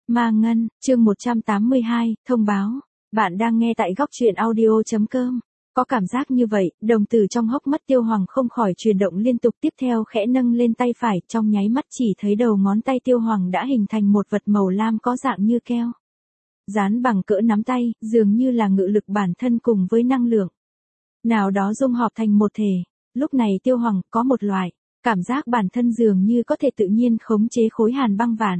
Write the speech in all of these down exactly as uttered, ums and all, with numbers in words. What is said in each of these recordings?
Ma Ngân, chương một trăm tám mươi hai, thông báo. Bạn đang nghe tại góc truyện audio chấm com. Có cảm giác như vậy, đồng tử trong hốc mắt Tiêu Hoàng không khỏi chuyển động liên tục, tiếp theo khẽ nâng lên tay phải, trong nháy mắt chỉ thấy đầu ngón tay Tiêu Hoàng đã hình thành một vật màu lam có dạng như keo. Dán bằng cỡ nắm tay, dường như là ngự lực bản thân cùng với năng lượng nào đó dung hợp thành một thể. Lúc này Tiêu Hoàng có một loại cảm giác bản thân dường như có thể tự nhiên khống chế khối hàn băng vạn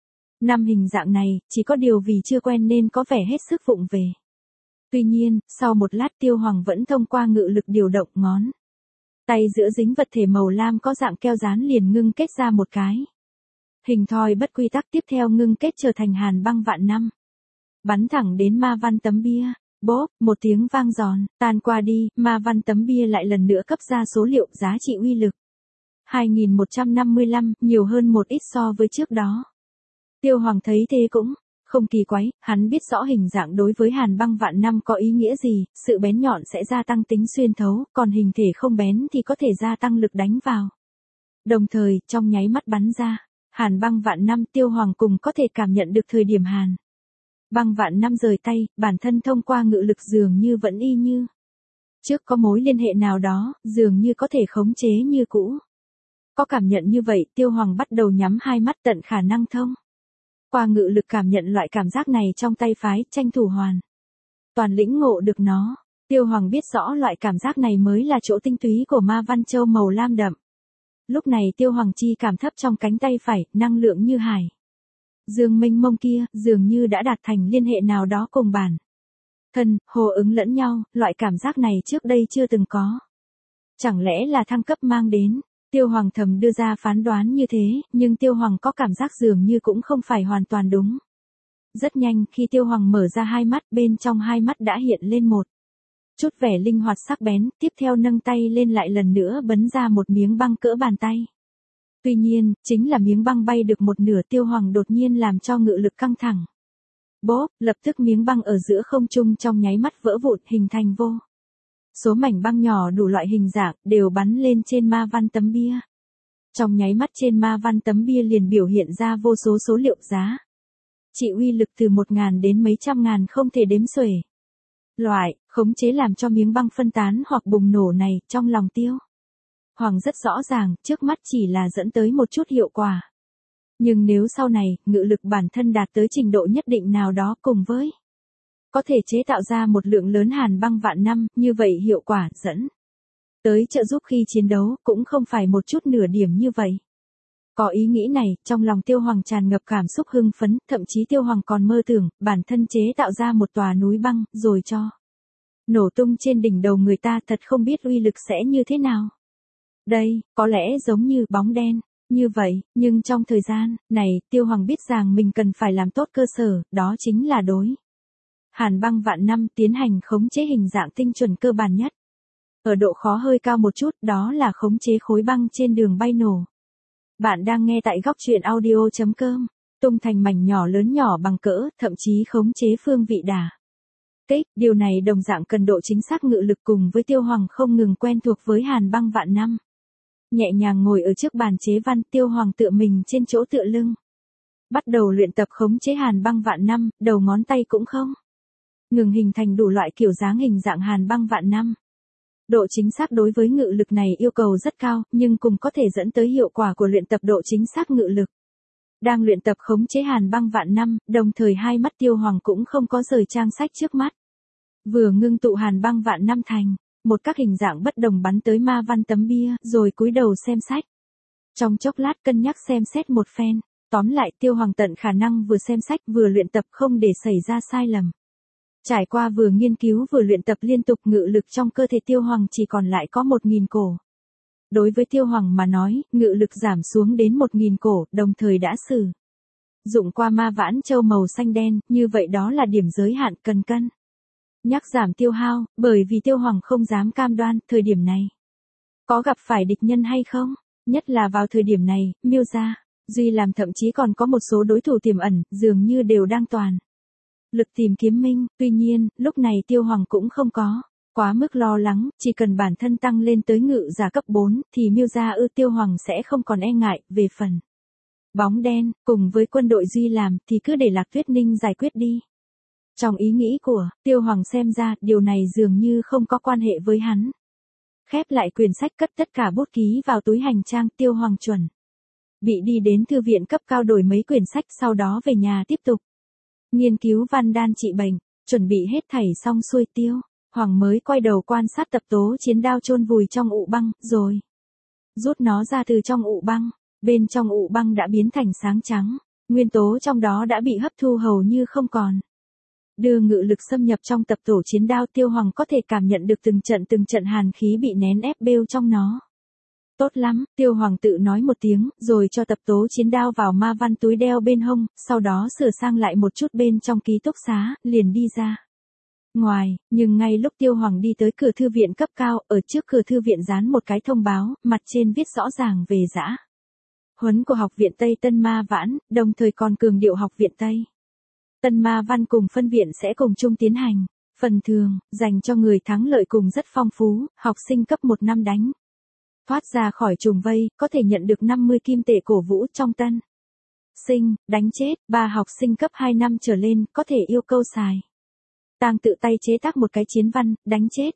năm hình dạng này, chỉ có điều vì chưa quen nên có vẻ hết sức vụng về. Tuy nhiên, sau một lát Tiêu Hoàng vẫn thông qua ngự lực điều động ngón tay giữa dính vật thể màu lam có dạng keo dán liền ngưng kết ra một cái hình thoi bất quy tắc, tiếp theo ngưng kết trở thành hàn băng vạn năm. Bắn thẳng đến ma văn tấm bia. Bốp, một tiếng vang giòn, tan qua đi, ma văn tấm bia lại lần nữa cấp ra số liệu giá trị uy lực. hai nghìn một trăm năm mươi lăm, nhiều hơn một ít so với trước đó. Tiêu Hoàng thấy thế cũng không kỳ quái, hắn biết rõ hình dạng đối với hàn băng vạn năm có ý nghĩa gì, sự bén nhọn sẽ gia tăng tính xuyên thấu, còn hình thể không bén thì có thể gia tăng lực đánh vào. Đồng thời, trong nháy mắt bắn ra, hàn băng vạn năm Tiêu Hoàng cùng có thể cảm nhận được thời điểm hàn băng vạn năm rời tay, bản thân thông qua ngự lực dường như vẫn y như trước có mối liên hệ nào đó, dường như có thể khống chế như cũ. Có cảm nhận như vậy, Tiêu Hoàng bắt đầu nhắm hai mắt tận khả năng thông qua ngự lực cảm nhận loại cảm giác này trong tay phái, tranh thủ hoàn toàn lĩnh ngộ được nó. Tiêu Hoàng biết rõ loại cảm giác này mới là chỗ tinh túy của ma văn châu màu lam đậm. Lúc này Tiêu Hoàng chi cảm thấp trong cánh tay phải, năng lượng như hải dương mênh mông kia, dường như đã đạt thành liên hệ nào đó cùng bản thân, hồ ứng lẫn nhau, loại cảm giác này trước đây chưa từng có. Chẳng lẽ là thăng cấp mang đến? Tiêu Hoàng thầm đưa ra phán đoán như thế, nhưng Tiêu Hoàng có cảm giác dường như cũng không phải hoàn toàn đúng. Rất nhanh, khi Tiêu Hoàng mở ra hai mắt, bên trong hai mắt đã hiện lên một chút vẻ linh hoạt sắc bén, tiếp theo nâng tay lên lại lần nữa bấn ra một miếng băng cỡ bàn tay. Tuy nhiên, chính là miếng băng bay được một nửa, Tiêu Hoàng đột nhiên làm cho ngự lực căng thẳng. Bốp, lập tức miếng băng ở giữa không trung trong nháy mắt vỡ vụn, hình thành vô số mảnh băng nhỏ đủ loại hình dạng, đều bắn lên trên ma văn tấm bia. Trong nháy mắt trên ma văn tấm bia liền biểu hiện ra vô số số liệu giá trị uy lực từ một ngàn đến mấy trăm ngàn không thể đếm xuể. Loại khống chế làm cho miếng băng phân tán hoặc bùng nổ này, trong lòng Tiêu Hoàng rất rõ ràng, trước mắt chỉ là dẫn tới một chút hiệu quả. Nhưng nếu sau này, ngự lực bản thân đạt tới trình độ nhất định nào đó cùng với có thể chế tạo ra một lượng lớn hàn băng vạn năm, như vậy hiệu quả dẫn tới trợ giúp khi chiến đấu, cũng không phải một chút nửa điểm như vậy. Có ý nghĩ này, trong lòng Tiêu Hoàng tràn ngập cảm xúc hưng phấn, thậm chí Tiêu Hoàng còn mơ tưởng, bản thân chế tạo ra một tòa núi băng, rồi cho nổ tung trên đỉnh đầu người ta, thật không biết uy lực sẽ như thế nào. Đây, có lẽ giống như bóng đen, như vậy, nhưng trong thời gian này, Tiêu Hoàng biết rằng mình cần phải làm tốt cơ sở, đó chính là đối hàn băng vạn năm tiến hành khống chế hình dạng tinh chuẩn cơ bản nhất. Ở độ khó hơi cao một chút, đó là khống chế khối băng trên đường bay nổ. Bạn đang nghe tại góc truyện audio chấm com, tung thành mảnh nhỏ lớn nhỏ bằng cỡ, thậm chí khống chế phương vị đả kích, điều này đồng dạng cần độ chính xác ngự lực, cùng với Tiêu Hoàng không ngừng quen thuộc với hàn băng vạn năm. Nhẹ nhàng ngồi ở trước bàn chế văn, Tiêu Hoàng tựa mình trên chỗ tựa lưng, bắt đầu luyện tập khống chế hàn băng vạn năm, đầu ngón tay cũng không ngừng hình thành đủ loại kiểu dáng hình dạng hàn băng vạn năm. Độ chính xác đối với ngự lực này yêu cầu rất cao, nhưng cùng có thể dẫn tới hiệu quả của luyện tập độ chính xác ngự lực. Đang luyện tập khống chế hàn băng vạn năm, đồng thời hai mắt Tiêu Hoàng cũng không có rời trang sách trước mắt. Vừa ngưng tụ hàn băng vạn năm thành một các hình dạng bất đồng bắn tới ma văn tấm bia, rồi cúi đầu xem sách. Trong chốc lát cân nhắc xem xét một phen, tóm lại Tiêu Hoàng tận khả năng vừa xem sách vừa luyện tập không để xảy ra sai lầm. Trải qua vừa nghiên cứu vừa luyện tập liên tục, ngự lực trong cơ thể Tiêu Hoàng chỉ còn lại có một nghìn cổ. Đối với Tiêu Hoàng mà nói, ngự lực giảm xuống đến một nghìn cổ, đồng thời đã sử dụng qua ma vãn châu màu xanh đen, như vậy đó là điểm giới hạn cần cân nhắc giảm tiêu hao, bởi vì Tiêu Hoàng không dám cam đoan thời điểm này có gặp phải địch nhân hay không, nhất là vào thời điểm này, Miêu gia, Duy làm thậm chí còn có một số đối thủ tiềm ẩn, dường như đều đang toàn lực tìm kiếm Minh. Tuy nhiên, lúc này Tiêu Hoàng cũng không có quá mức lo lắng, chỉ cần bản thân tăng lên tới ngự giả cấp bốn, thì Miêu gia ư Tiêu Hoàng sẽ không còn e ngại. Về phần bóng đen, cùng với quân đội Duy làm thì cứ để Lạc Tuyết Ninh giải quyết đi. Trong ý nghĩ của Tiêu Hoàng xem ra điều này dường như không có quan hệ với hắn. Khép lại quyển sách cất tất cả bút ký vào túi hành trang Tiêu Hoàng chuẩn. Bị đi đến thư viện cấp cao đổi mấy quyển sách sau đó về nhà tiếp tục. Nghiên cứu văn đan trị bệnh, chuẩn bị hết thảy xong xuôi Tiêu Hoàng mới quay đầu quan sát tập tố chiến đao chôn vùi trong ụ băng, rồi rút nó ra từ trong ụ băng. Bên trong ụ băng đã biến thành sáng trắng, nguyên tố trong đó đã bị hấp thu hầu như không còn. Đưa ngự lực xâm nhập trong tập tổ chiến đao Tiêu Hoàng có thể cảm nhận được từng trận từng trận hàn khí bị nén ép bêu trong nó. Tốt lắm, Tiêu Hoàng tự nói một tiếng, rồi cho tập tố chiến đao vào ma văn túi đeo bên hông, sau đó sửa sang lại một chút bên trong ký túc xá, liền đi ra. Ngoài, nhưng ngay lúc Tiêu Hoàng đi tới cửa thư viện cấp cao, ở trước cửa thư viện dán một cái thông báo, mặt trên viết rõ ràng về dã huấn của Học viện Tây Tân Ma Vãn, đồng thời còn cường điệu Học viện Tây Tân Ma Văn cùng phân viện sẽ cùng chung tiến hành. Phần thưởng, dành cho người thắng lợi cùng rất phong phú, học sinh cấp một năm đánh thoát ra khỏi trùng vây, có thể nhận được năm mươi kim tệ cổ vũ trong tân sinh, đánh chết, ba học sinh cấp hai năm trở lên, có thể yêu cầu xài tang tự tay chế tác một cái chiến văn, đánh chết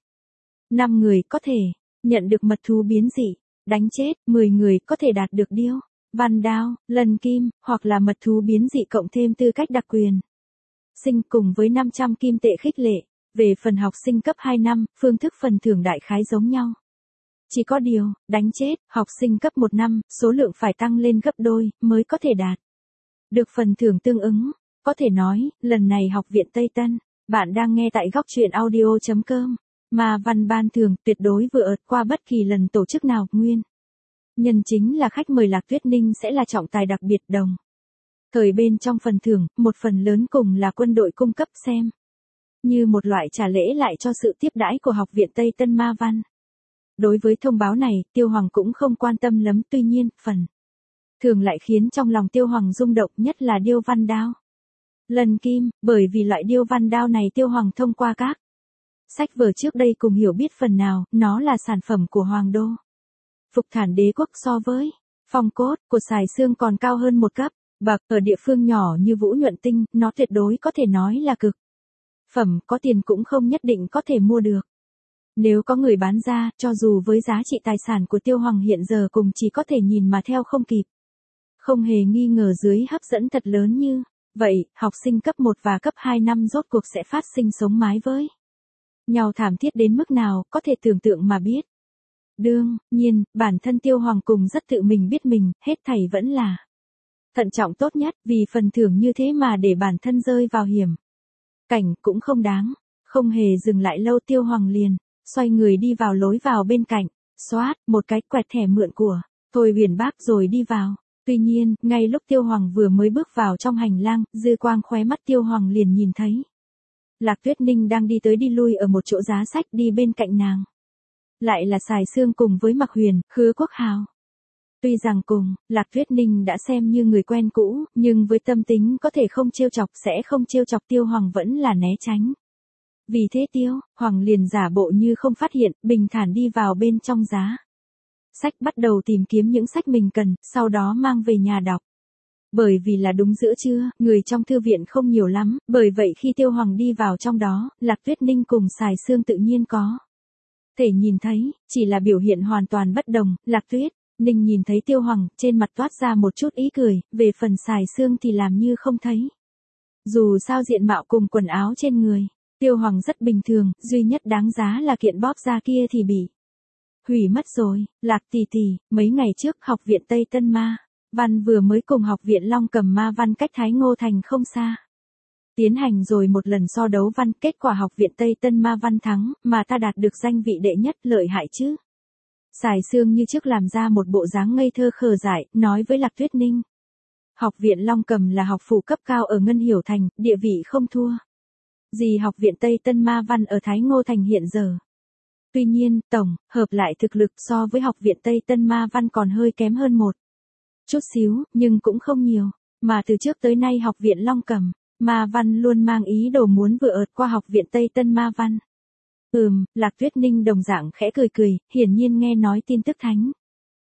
năm người có thể nhận được mật thú biến dị, đánh chết mười người có thể đạt được điêu văn đao, lần kim, hoặc là mật thú biến dị cộng thêm tư cách đặc quyền sinh cùng với năm trăm kim tệ khích lệ. Về phần học sinh cấp hai năm, phương thức phần thưởng đại khái giống nhau. Chỉ có điều, đánh chết, học sinh cấp một năm, số lượng phải tăng lên gấp đôi, mới có thể đạt được phần thưởng tương ứng. Có thể nói, lần này Học viện Tây Tân, bạn đang nghe tại góc truyện audio chấm com. Mà văn ban thưởng tuyệt đối vừa ợt qua bất kỳ lần tổ chức nào, nguyên nhân chính là khách mời Lạc Tuyết Ninh sẽ là trọng tài đặc biệt đồng. Thời bên trong phần thưởng, một phần lớn cùng là quân đội cung cấp xem. Như một loại trả lễ lại cho sự tiếp đãi của Học viện Tây Tân Ma Văn. Đối với thông báo này, Tiêu Hoàng cũng không quan tâm lắm, tuy nhiên, phần thường lại khiến trong lòng Tiêu Hoàng rung động, nhất là điêu văn đao. Lần kim, bởi vì loại điêu văn đao này Tiêu Hoàng thông qua các sách vở trước đây cùng hiểu biết phần nào, nó là sản phẩm của Hoàng đô. Phục Thản đế quốc so với phong cốt của Sài Xương còn cao hơn một cấp bậc, ở địa phương nhỏ như Vũ Nhuận Tinh, nó tuyệt đối có thể nói là cực phẩm, có tiền cũng không nhất định có thể mua được. Nếu có người bán ra, cho dù với giá trị tài sản của Tiêu Hoàng hiện giờ cùng chỉ có thể nhìn mà theo không kịp. Không hề nghi ngờ dưới hấp dẫn thật lớn như vậy, học sinh cấp một và cấp hai năm rốt cuộc sẽ phát sinh sống mái với nhau thảm thiết đến mức nào, có thể tưởng tượng mà biết. Đương nhiên, bản thân Tiêu Hoàng cùng rất tự mình biết mình, hết thảy vẫn là thận trọng tốt nhất, vì phần thưởng như thế mà để bản thân rơi vào hiểm cảnh cũng không đáng. Không hề dừng lại lâu, Tiêu Hoàng liền xoay người đi vào lối vào bên cạnh, xoát một cái quẹt thẻ mượn của Thôi Huyền Bác rồi đi vào. Tuy nhiên, ngay lúc Tiêu Hoàng vừa mới bước vào trong hành lang, dư quang khóe mắt Tiêu Hoàng liền nhìn thấy Lạc Tuyết Ninh đang đi tới đi lui ở một chỗ giá sách, đi bên cạnh nàng lại là Sài Xương cùng với Mặc Huyền, Khứa Quốc Hào. Tuy rằng cùng, Lạc Tuyết Ninh đã xem như người quen cũ, nhưng với tâm tính có thể không trêu chọc sẽ không trêu chọc, Tiêu Hoàng vẫn là né tránh. Vì thế Tiêu Hoàng liền giả bộ như không phát hiện, bình thản đi vào bên trong giá sách, bắt đầu tìm kiếm những sách mình cần, sau đó mang về nhà đọc. Bởi vì là đúng giữa trưa, người trong thư viện không nhiều lắm, bởi vậy khi Tiêu Hoàng đi vào trong đó, Lạc Tuyết Ninh cùng Sài Xương tự nhiên có thể nhìn thấy, chỉ là biểu hiện hoàn toàn bất đồng. Lạc Tuyết Ninh nhìn thấy Tiêu Hoàng, trên mặt toát ra một chút ý cười, về phần Sài Xương thì làm như không thấy. Dù sao diện mạo cùng quần áo trên người Tiêu Hoàng rất bình thường, duy nhất đáng giá là kiện bóp da kia thì bị hủy mất rồi. Lạc tỷ tỷ, mấy ngày trước Học viện Tây Tân Ma Văn vừa mới cùng Học viện Long Cầm Ma Văn cách Thái Ngô Thành không xa tiến hành rồi một lần so đấu văn, kết quả Học viện Tây Tân Ma Văn thắng, mà ta đạt được danh vị đệ nhất, lợi hại chứ. Sài Xương như trước làm ra một bộ dáng ngây thơ khờ dại, nói với Lạc Tuyết Ninh. Học viện Long Cầm là học phủ cấp cao ở Ngân Hiểu Thành, địa vị không thua gì Học viện Tây Tân Ma Văn ở Thái Ngô Thành hiện giờ. Tuy nhiên, tổng hợp lại thực lực so với Học viện Tây Tân Ma Văn còn hơi kém hơn một chút xíu, nhưng cũng không nhiều. Mà từ trước tới nay Học viện Long Cầm Ma Văn luôn mang ý đồ muốn vừa ợt qua Học viện Tây Tân Ma Văn. Ừm, Lạc Tuyết Ninh đồng dạng khẽ cười cười, hiển nhiên nghe nói tin tức thánh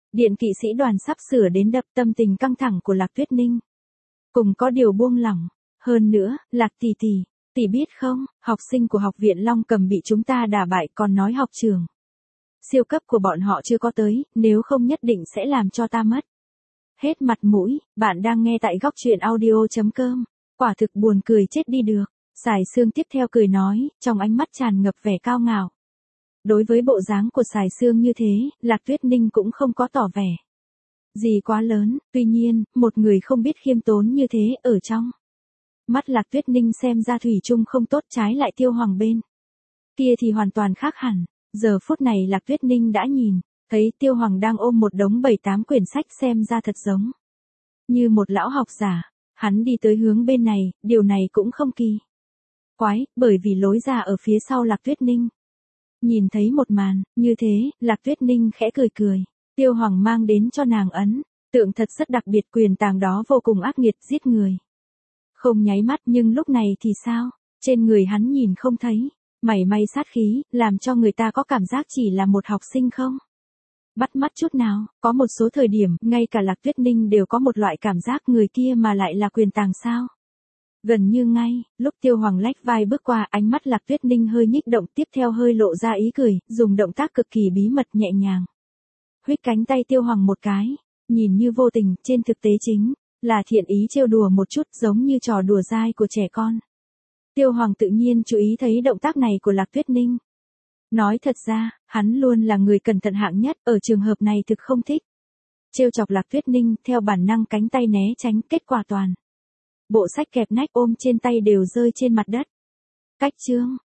Điện kỵ sĩ đoàn sắp sửa đến đập, tâm tình căng thẳng của Lạc Tuyết Ninh cùng có điều buông lỏng. Hơn nữa, Lạc tỷ tỷ, tỷ biết không, học sinh của học viện Long Cầm bị chúng ta đả bại, còn nói học trường siêu cấp của bọn họ chưa có tới, nếu không nhất định sẽ làm cho ta mất hết mặt mũi. Bạn đang nghe tại góc truyện audio.com. Quả thực buồn cười chết đi được. Sài Sương tiếp theo cười nói, trong ánh mắt tràn ngập vẻ cao ngạo. Đối với bộ dáng của Sài Sương như thế, Lạc Tuyết Ninh cũng không có tỏ vẻ gì quá lớn, tuy nhiên, một người không biết khiêm tốn như thế ở trong mắt Lạc Tuyết Ninh xem ra thủy chung không tốt, trái lại Tiêu Hoàng bên kia thì hoàn toàn khác hẳn. Giờ phút này Lạc Tuyết Ninh đã nhìn thấy Tiêu Hoàng đang ôm một đống bảy tám quyển sách, xem ra thật giống như một lão học giả. Hắn đi tới hướng bên này, điều này cũng không kỳ quái, bởi vì lối ra ở phía sau Lạc Tuyết Ninh. Nhìn thấy một màn như thế, Lạc Tuyết Ninh khẽ cười cười. Tiêu Hoàng mang đến cho nàng ấn tượng thật rất đặc biệt, quyền tàng đó vô cùng ác nghiệt, giết người không nháy mắt, nhưng lúc này thì sao? Trên người hắn nhìn không thấy mảy may sát khí, làm cho người ta có cảm giác chỉ là một học sinh không bắt mắt chút nào. Có một số thời điểm, ngay cả Lạc Tuyết Ninh đều có một loại cảm giác người kia mà lại là quyền tàng sao. Gần như ngay, lúc Tiêu Hoàng lách vai bước qua, ánh mắt Lạc Tuyết Ninh hơi nhích động, tiếp theo hơi lộ ra ý cười, dùng động tác cực kỳ bí mật nhẹ nhàng huých cánh tay Tiêu Hoàng một cái, nhìn như vô tình, trên thực tế chính là thiện ý trêu đùa một chút, giống như trò đùa dai của trẻ con. Tiêu Hoàng tự nhiên chú ý thấy động tác này của Lạc Tuyết Ninh. Nói thật ra, hắn luôn là người cẩn thận hạng nhất, ở trường hợp này thực không thích trêu chọc Lạc Tuyết Ninh, theo bản năng cánh tay né tránh, kết quả toàn bộ sách kẹp nách ôm trên tay đều rơi trên mặt đất. Cách chương